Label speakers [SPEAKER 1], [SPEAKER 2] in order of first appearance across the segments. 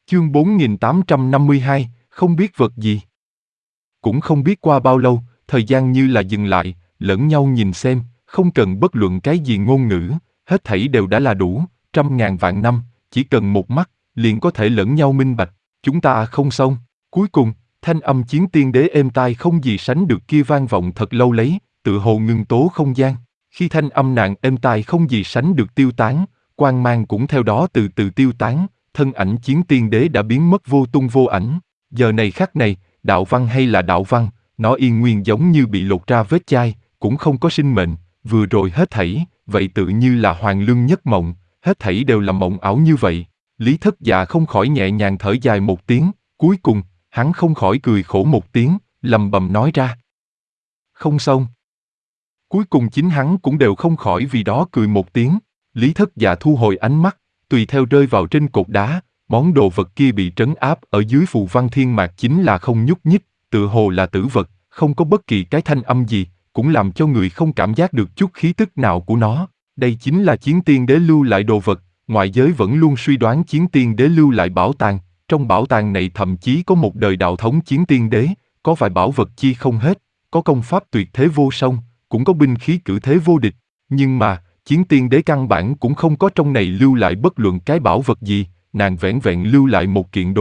[SPEAKER 1] Chương 4852, không biết vật gì. Cũng không biết qua bao lâu, thời gian như là dừng lại, lẫn nhau nhìn xem, không cần bất luận cái gì ngôn ngữ, hết thảy đều đã là đủ, trăm ngàn vạn năm, chỉ cần một mắt, liền có thể lẫn nhau minh bạch, chúng ta không xong. Cuối cùng, thanh âm chiến tiên đế êm tai không gì sánh được kia vang vọng thật lâu lấy, tự hồ ngưng tố không gian. Khi thanh âm nàng êm tai không gì sánh được tiêu tán, quang mang cũng theo đó từ từ tiêu tán, thân ảnh chiến tiên đế đã biến mất vô tung vô ảnh. Giờ này khắc này, đạo văn hay là đạo văn, nó yên nguyên giống như bị lột ra vết chai, cũng không có sinh mệnh, vừa rồi hết thảy, vậy tự như là hoàng lương nhất mộng, hết thảy đều là mộng ảo như vậy. Lý Thất Dạ không khỏi nhẹ nhàng thở dài một tiếng, cuối cùng, hắn không khỏi cười khổ một tiếng, lầm bầm nói ra. Không xong. Cuối cùng chính hắn cũng đều không khỏi vì đó cười một tiếng. Lý Thất Dạ thu hồi ánh mắt, tùy theo rơi vào trên cột đá, món đồ vật kia bị trấn áp ở dưới phù văn thiên mạc chính là không nhúc nhích, tựa hồ là tử vật, không có bất kỳ cái thanh âm gì, cũng làm cho người không cảm giác được chút khí tức nào của nó. Đây chính là chiến tiên đế lưu lại đồ vật, ngoại giới vẫn luôn suy đoán chiến tiên đế lưu lại bảo tàng, trong bảo tàng này thậm chí có một đời đạo thống chiến tiên đế, có vài bảo vật chi không hết, có công pháp tuyệt thế vô song, cũng có binh khí cử thế vô địch, nhưng mà, chiến tiên đế căn bản cũng không có trong này lưu lại bất luận cái bảo vật gì, nàng vẻn vẹn lưu lại một kiện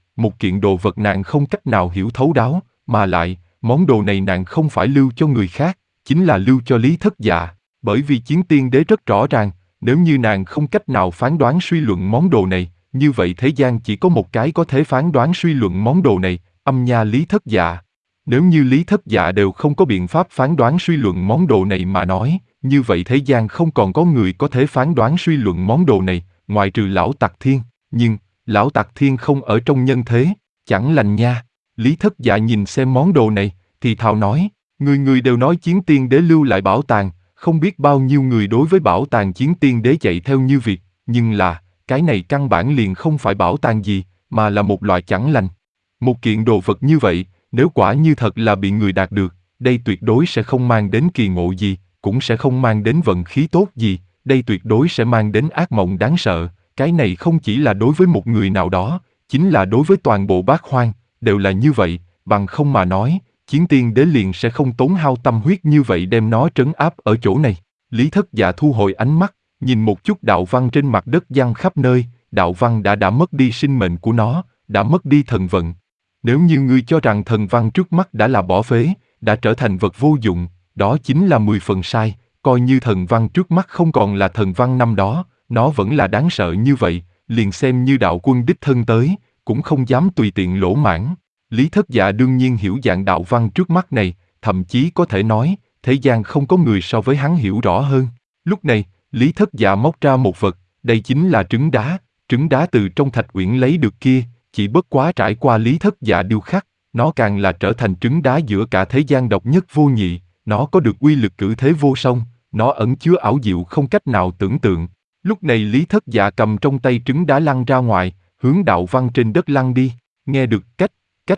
[SPEAKER 1] đồ vật nàng không cách nào hiểu thấu đáo, mà lại, món đồ này nàng không phải lưu cho người khác, chính là lưu cho Lý Thất Dạ, bởi vì chiến tiên đế rất rõ ràng, nếu như nàng không cách nào phán đoán suy luận món đồ này, như vậy thế gian chỉ có một cái có thể phán đoán suy luận món đồ này, âm nha Lý Thất Dạ. Nếu như Lý Thất Dạ đều không có biện pháp phán đoán suy luận món đồ này mà nói, như vậy thế gian không còn có người có thể phán đoán suy luận món đồ này, ngoại trừ Lão Tặc Thiên, nhưng, Lão Tặc Thiên không ở trong nhân thế, chẳng lành nha. Lý Thất Dạ nhìn xem món đồ này, thì thào nói, người người đều nói chiến tiên đế lưu lại bảo tàng, không biết bao nhiêu người đối với bảo tàng chiến tiên đế chạy theo như việc, nhưng là, cái này căn bản liền không phải bảo tàng gì, mà là một loại chẳng lành. Một kiện đồ vật như vậy, nếu quả như thật là bị người đạt được, đây tuyệt đối sẽ không mang đến kỳ ngộ gì, cũng sẽ không mang đến vận khí tốt gì, đây tuyệt đối sẽ mang đến ác mộng đáng sợ, cái này không chỉ là đối với một người nào đó, chính là đối với toàn bộ bát hoang, đều là như vậy, bằng không mà nói, chiến tiên đế liền sẽ không tốn hao tâm huyết như vậy đem nó trấn áp ở chỗ này. Lý Thất Dạ thu hồi ánh mắt, nhìn một chút đạo văn trên mặt đất giăng khắp nơi, đạo văn đã mất đi sinh mệnh của nó, đã mất đi thần vận. Nếu như ngươi cho rằng thần văn trước mắt đã là bỏ phế, đã trở thành vật vô dụng, đó chính là 10 phần sai, coi như thần văn trước mắt không còn là thần văn năm đó, nó vẫn là đáng sợ như vậy, liền xem như đạo quân đích thân tới, cũng không dám tùy tiện lỗ mãng. Lý Thất Dạ đương nhiên hiểu dạng đạo văn trước mắt này, thậm chí có thể nói, thế gian không có người so với hắn hiểu rõ hơn. Lúc này, Lý Thất Dạ móc ra một vật, đây chính là trứng đá từ trong thạch uyển lấy được kia, chỉ bất quá trải qua Lý Thất Dạ điêu khắc, nó càng là trở thành trứng đá giữa cả thế gian độc nhất vô nhị, nó có được uy lực cử thế vô song, nó ẩn chứa ảo diệu không cách nào tưởng tượng. Lúc này Lý Thất Dạ cầm trong tay trứng đá lăn ra ngoài, hướng đạo văn trên đất lăn đi, nghe được cách,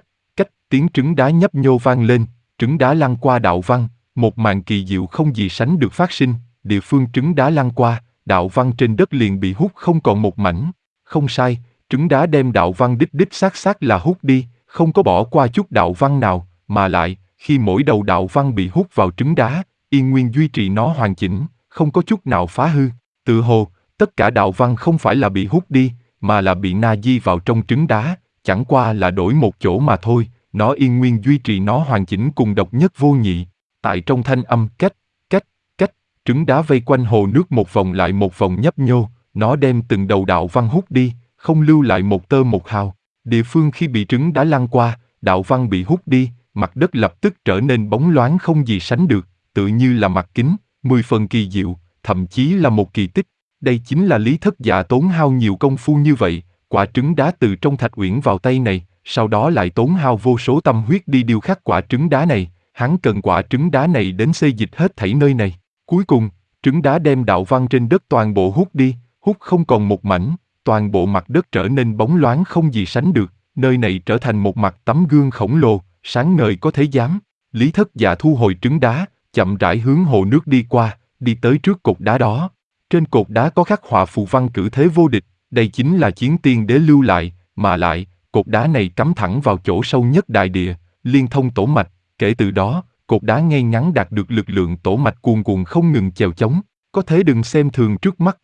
[SPEAKER 1] tiếng trứng đá nhấp nhô vang lên, trứng đá lăn qua đạo văn, một màn kỳ diệu không gì sánh được phát sinh, địa phương trứng đá lăn qua, đạo văn trên đất liền bị hút không còn một mảnh. Không sai, trứng đá đem đạo văn đích xác là hút đi, không có bỏ qua chút đạo văn nào, mà lại, khi mỗi đầu đạo văn bị hút vào trứng đá, yên nguyên duy trì nó hoàn chỉnh, không có chút nào phá hư. Tự hồ, tất cả đạo văn không phải là bị hút đi, mà là bị na di vào trong trứng đá, chẳng qua là đổi một chỗ mà thôi, nó yên nguyên duy trì nó hoàn chỉnh cùng độc nhất vô nhị. Tại trong thanh âm cách, trứng đá vây quanh hồ nước một vòng lại một vòng nhấp nhô, nó đem từng đầu đạo văn hút đi, không lưu lại một tơ một hào. Địa phương khi bị trứng đá lăn qua, đạo văn bị hút đi, mặt đất lập tức trở nên bóng loáng không gì sánh được, tự như là mặt kính, 10 phần kỳ diệu, thậm chí là một kỳ tích. Đây chính là Lý Thất Dạ tốn hao nhiều công phu như vậy, quả trứng đá từ trong thạch uyển vào tay này, sau đó lại tốn hao vô số tâm huyết đi điêu khắc quả trứng đá này, hắn cần quả trứng đá này đến xê dịch hết thảy nơi này. Cuối cùng, trứng đá đem đạo văn trên đất toàn bộ hút đi, hút không còn một mảnh, toàn bộ mặt đất trở nên bóng loáng không gì sánh được, nơi này trở thành một mặt tấm gương khổng lồ, sáng ngời có thể dám. Lý Thất Dạ thu hồi trứng đá, chậm rãi hướng hồ nước đi qua, đi tới trước cột đá đó. Trên cột đá có khắc họa phù văn cử thế vô địch, đây chính là chiến tiên đế lưu lại, mà lại, cột đá này cắm thẳng vào chỗ sâu nhất đại địa, liên thông tổ mạch, kể từ đó, cột đá ngay ngắn đạt được lực lượng tổ mạch cuồn cuộn không ngừng chèo chống. Có thể đừng xem thường trước mắt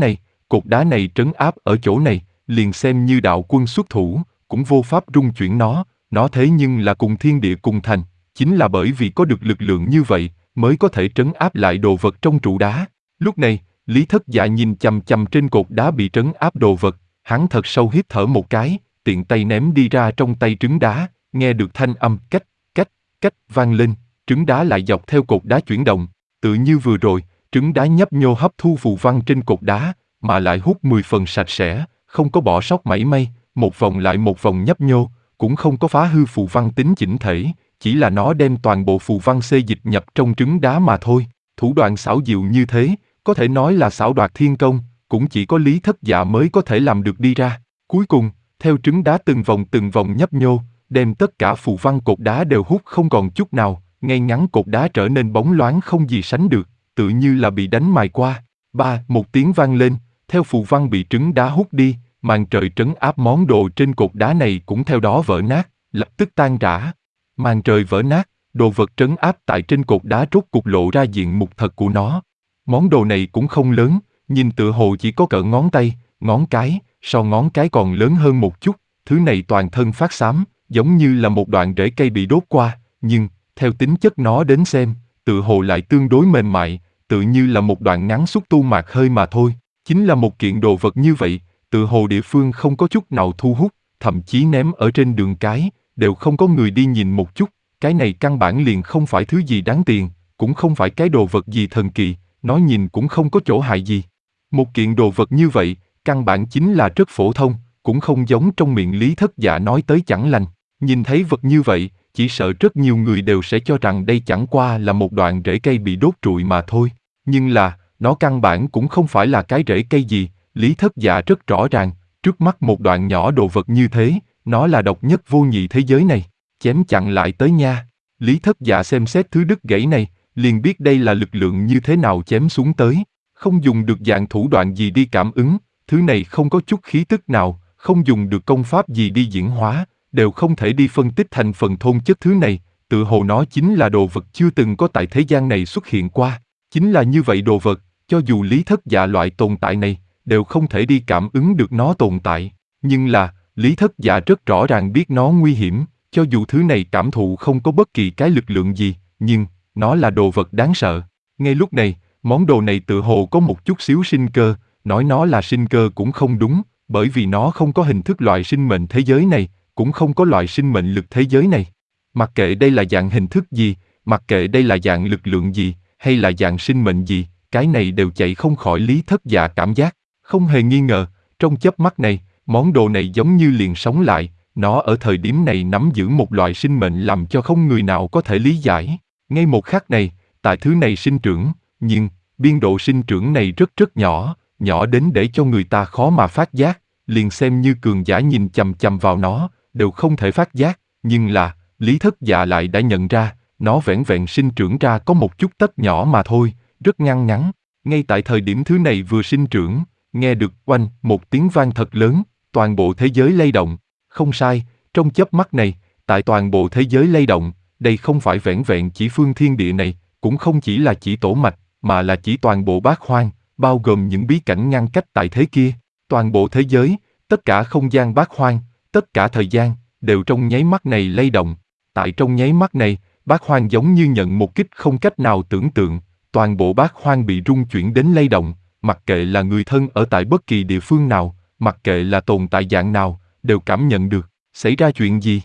[SPEAKER 1] cột đá này trấn áp ở chỗ này, liền xem như đạo quân xuất thủ, cũng vô pháp rung chuyển nó thế nhưng là cùng thiên địa cùng thành, chính là bởi vì có được lực lượng như vậy, mới có thể trấn áp lại đồ vật trong trụ đá. Lúc này, Lý Thất Dạ nhìn chằm chằm trên cột đá bị trấn áp đồ vật, hắn thật sâu hít thở một cái, tiện tay ném đi ra trong tay trứng đá, nghe được thanh âm cách, cách, cách vang lên, trứng đá lại dọc theo cột đá chuyển động, tự như vừa rồi, trứng đá nhấp nhô hấp thu phù văn trên cột đá, mà lại hút 10 phần sạch sẽ, không có bỏ sót mảy may, một vòng lại một vòng nhấp nhô, cũng không có phá hư phù văn tính chỉnh thể, chỉ là nó đem toàn bộ phù văn xê dịch nhập trong trứng đá mà thôi. Thủ đoạn xảo diệu như thế, có thể nói là xảo đoạt thiên công, cũng chỉ có Lý Thất Dạ mới có thể làm được đi ra. Cuối cùng, theo trứng đá từng vòng nhấp nhô, đem tất cả phù văn cột đá đều hút không còn chút nào, ngay ngắn cột đá trở nên bóng loáng không gì sánh được, tự như là bị đánh mài qua. Một tiếng vang lên, theo phù văn bị trứng đá hút đi, màn trời trấn áp món đồ trên cột đá này cũng theo đó vỡ nát, lập tức tan rã. Màn trời vỡ nát, đồ vật trấn áp tại trên cột đá rốt cục lộ ra diện mục thật của nó. Món đồ này cũng không lớn, nhìn tựa hồ chỉ có cỡ ngón tay, ngón cái, so ngón cái còn lớn hơn một chút, thứ này toàn thân phát xám, giống như là một đoạn rễ cây bị đốt qua, nhưng, theo tính chất nó đến xem, tựa hồ lại tương đối mềm mại, tự như là một đoạn ngắn xúc tu mạc hơi mà thôi. Chính là một kiện đồ vật như vậy, tựa hồ địa phương không có chút nào thu hút, thậm chí ném ở trên đường cái, đều không có người đi nhìn một chút, cái này căn bản liền không phải thứ gì đáng tiền, cũng không phải cái đồ vật gì thần kỳ, nó nhìn cũng không có chỗ hại gì. Một kiện đồ vật như vậy, căn bản chính là rất phổ thông, cũng không giống trong miệng Lý Thất Dạ nói tới chẳng lành. Nhìn thấy vật như vậy, chỉ sợ rất nhiều người đều sẽ cho rằng đây chẳng qua là một đoạn rễ cây bị đốt trụi mà thôi. Nhưng là, nó căn bản cũng không phải là cái rễ cây gì, Lý Thất Dạ rất rõ ràng, trước mắt một đoạn nhỏ đồ vật như thế, nó là độc nhất vô nhị thế giới này, chém chặn lại tới nha. Lý Thất Dạ xem xét thứ đứt gãy này, liền biết đây là lực lượng như thế nào chém xuống tới, không dùng được dạng thủ đoạn gì đi cảm ứng, thứ này không có chút khí tức nào, không dùng được công pháp gì đi diễn hóa, đều không thể đi phân tích thành phần thôn chất thứ này, tự hồ nó chính là đồ vật chưa từng có tại thế gian này xuất hiện qua. Chính là như vậy đồ vật, cho dù Lý Thất Dạ loại tồn tại này, đều không thể đi cảm ứng được nó tồn tại. Nhưng là, Lý Thất Dạ rất rõ ràng biết nó nguy hiểm, cho dù thứ này cảm thụ không có bất kỳ cái lực lượng gì, nhưng, nó là đồ vật đáng sợ. Ngay lúc này, món đồ này tự hồ có một chút xíu sinh cơ, nói nó là sinh cơ cũng không đúng, bởi vì nó không có hình thức loại sinh mệnh thế giới này, cũng không có loại sinh mệnh lực thế giới này. Mặc kệ đây là dạng hình thức gì, mặc kệ đây là dạng lực lượng gì, hay là dạng sinh mệnh gì, cái này đều chạy không khỏi Lý Thất Dạ cảm giác. Không hề nghi ngờ, trong chớp mắt này, món đồ này giống như liền sống lại, nó ở thời điểm này nắm giữ một loại sinh mệnh làm cho không người nào có thể lý giải. Ngay một khắc này, tại thứ này sinh trưởng, nhưng, biên độ sinh trưởng này rất nhỏ, nhỏ đến để cho người ta khó mà phát giác, liền xem như cường giả nhìn chằm chằm vào nó, đều không thể phát giác, nhưng là, Lý Thất Dạ lại đã nhận ra, nó vẻn vẹn sinh trưởng ra có một chút tấc nhỏ mà thôi, rất ngăn ngắn. Ngay tại thời điểm thứ này vừa sinh trưởng, nghe được oanh một tiếng vang thật lớn, toàn bộ thế giới lay động. Không sai, trong chớp mắt này, tại toàn bộ thế giới lay động, đây không phải vẻn vẹn chỉ phương thiên địa này, cũng không chỉ là chỉ tổ mạch, mà là chỉ toàn bộ bát hoang, bao gồm những bí cảnh ngăn cách tại thế kia. Toàn bộ thế giới, tất cả không gian bát hoang, tất cả thời gian, đều trong nháy mắt này lay động. Tại trong nháy mắt này, bát hoang giống như nhận một kích không cách nào tưởng tượng, toàn bộ bát hoang bị rung chuyển đến lay động, mặc kệ là người thân ở tại bất kỳ địa phương nào, mặc kệ là tồn tại dạng nào, đều cảm nhận được, xảy ra chuyện gì.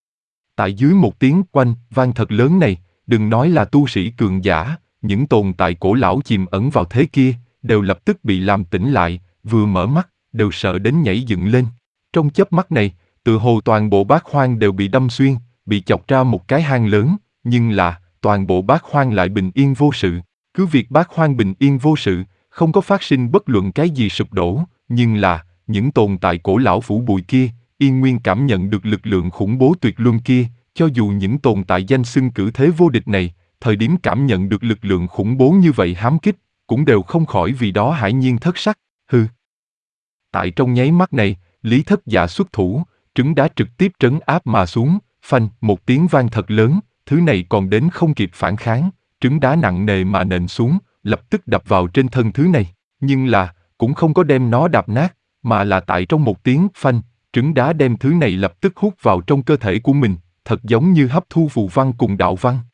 [SPEAKER 1] Tại dưới một tiếng oanh vang thật lớn này, đừng nói là tu sĩ cường giả, những tồn tại cổ lão chìm ẩn vào thế kia, đều lập tức bị làm tỉnh lại, vừa mở mắt, đều sợ đến nhảy dựng lên. Trong chớp mắt này, tự hồ toàn bộ bát hoang đều bị đâm xuyên, bị chọc ra một cái hang lớn, nhưng là, toàn bộ bát hoang lại bình yên vô sự. Cứ việc bát hoang bình yên vô sự, không có phát sinh bất luận cái gì sụp đổ, nhưng là, những tồn tại cổ lão phủ bụi kia, yên nguyên cảm nhận được lực lượng khủng bố tuyệt luân kia, cho dù những tồn tại danh xưng cử thế vô địch này, thời điểm cảm nhận được lực lượng khủng bố như vậy hám kích, cũng đều không khỏi vì đó hãi nhiên thất sắc, hừ. Tại trong nháy mắt này, Lý Thất Dạ xuất thủ, trứng đá trực tiếp trấn áp mà xuống, phanh, một tiếng vang thật lớn, thứ này còn đến không kịp phản kháng, trứng đá nặng nề mà nện xuống, lập tức đập vào trên thân thứ này, nhưng là, cũng không có đem nó đạp nát, mà là tại trong một tiếng phanh, trứng đá đem thứ này lập tức hút vào trong cơ thể của mình, thật giống như hấp thu phù văn cùng đạo văn.